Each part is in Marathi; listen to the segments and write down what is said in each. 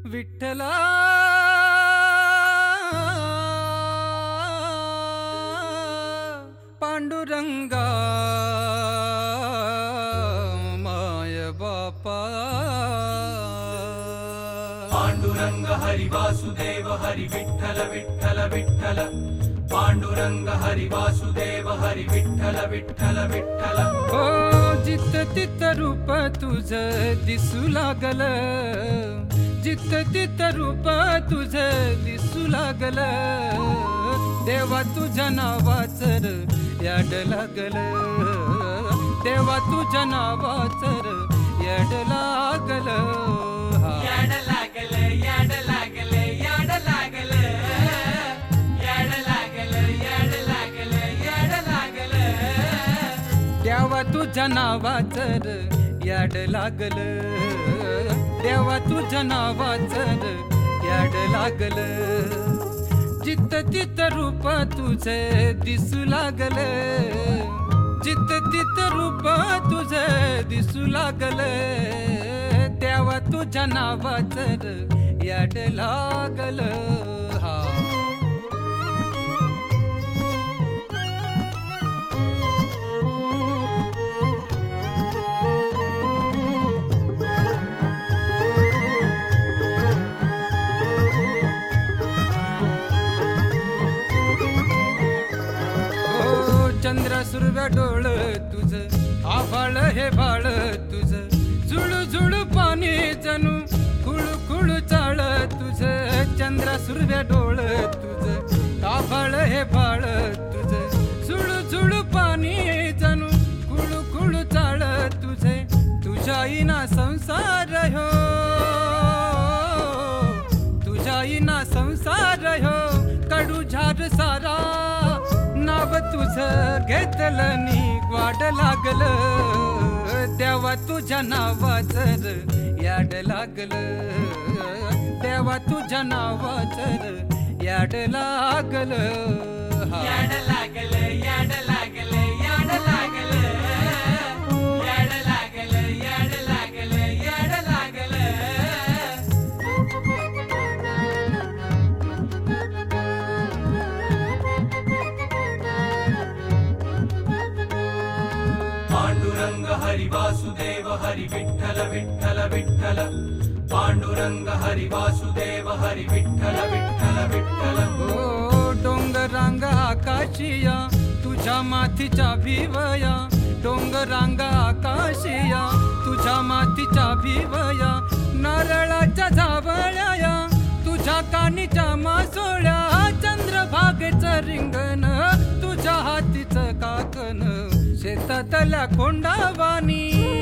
विठ्ठला पांडुरंगा माय बापा पांडुरंग हरि वासुदेव हरि विठ्ठल विठ्ठल विठ्ठल पांडुरंग हरि वासुदेव हरि विठ्ठल विठ्ठल विठ्ठल। हो जित तित रूप तुझं दिसू लागल, जित तित रूप तुझं दिसू लागल, देवा तुझ्या नावाचर याड लागल, देवा तुझ्या नावाचर याड लागल, याड लागल याड लागल याड लागल याड लागल याड लागल याड लागल देवा तुझ्या नावाचर याड लागल, देवा तुझ्या नावाचर याड लागल, जित तित रूप तुझे दिसू लागल, जित तित रूप तुझे दिसू लागल, देवा तुझ्या नावाचर याड लागल, हा चंद्र सुरव्या डोळ तुझ आभाळ हे भाळ तुझ झुळू झुळू पाणी जणू खुळू खुळू चाळ तुझ चंद्र सुरव्या डोळ तुझ आभाळ हे भाळ तुझ झुळू झुळू पाणी जणू खुळू खुळू चाळ तुझे तुझ्या इना संसार हो, तुझ्या इना संसार हो कडू झार सारा नाव तुझं घेतलं नी वाड लागल, देवा तुझ्या नावाचर याड लागल, देवा तुझ्या नावाचर याड लागल, याड लागल याड लागल याड लागल याड लागल याड लागल याड लागल पांडुरंग हरि वासुदेव हरि विठ्ठल विठ्ठल विठ्ठल पांडुरंग हरि वासुदेव हरि विठ्ठल विठ्ठल विठ्ठल। ओ डोंगरांग आकाशिया तुझ्या मातीच्या भिवया, डोंगरांग आकाशिया तुझ्या मातीच्या भिवया, नारळाच्या झावळ्या तुझ्या कानीच्या मासोळ्या, चंद्रभागेचं रिंगण तुझ्या हातीचं काकण, शेतातल्या खोंडावानी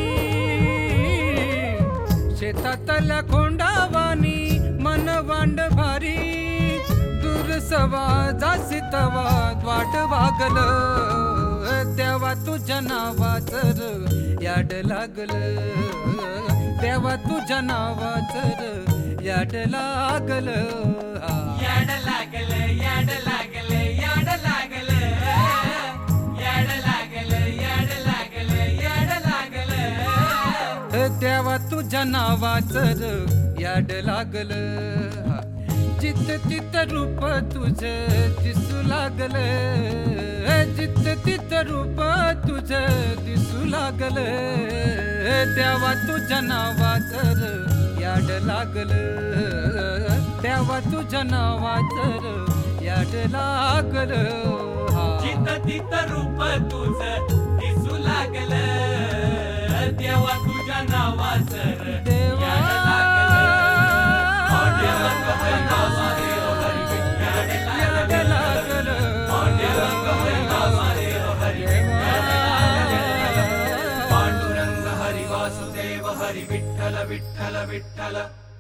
शेतातल्या खोंडावानी मन वांड भारी, दुरसवा जासितवा वाट वागल, देवा तुझ्या नावाचर याड लागल, देवा तुझ्या नावाचर याड लागल, याड लागल याड लागल याड लागल याड लागल याड लागल याड लागल देवा तुझ्या नावाचर याड लागल, जित तित रूप तुझे दिसू लागल, जित तित रूप तुझे दिसू लागल, देवा तुझ्या नावाचर याड लागल, देवा तुझ्या नावाचर याड लागल, जित तित रूप तुझं दिसू लागल, देवा तुझ्या नावाचर देवा याड लागल, पांडुरंग हरि वासुदेव हरि विठ्ठल याड लागल, पांडुरंग हरि वासुदेव हरि विठ्ठल पांडुरंग हरि वासुदेव हरि विठ्ठल विठ्ठल विठ्ठल।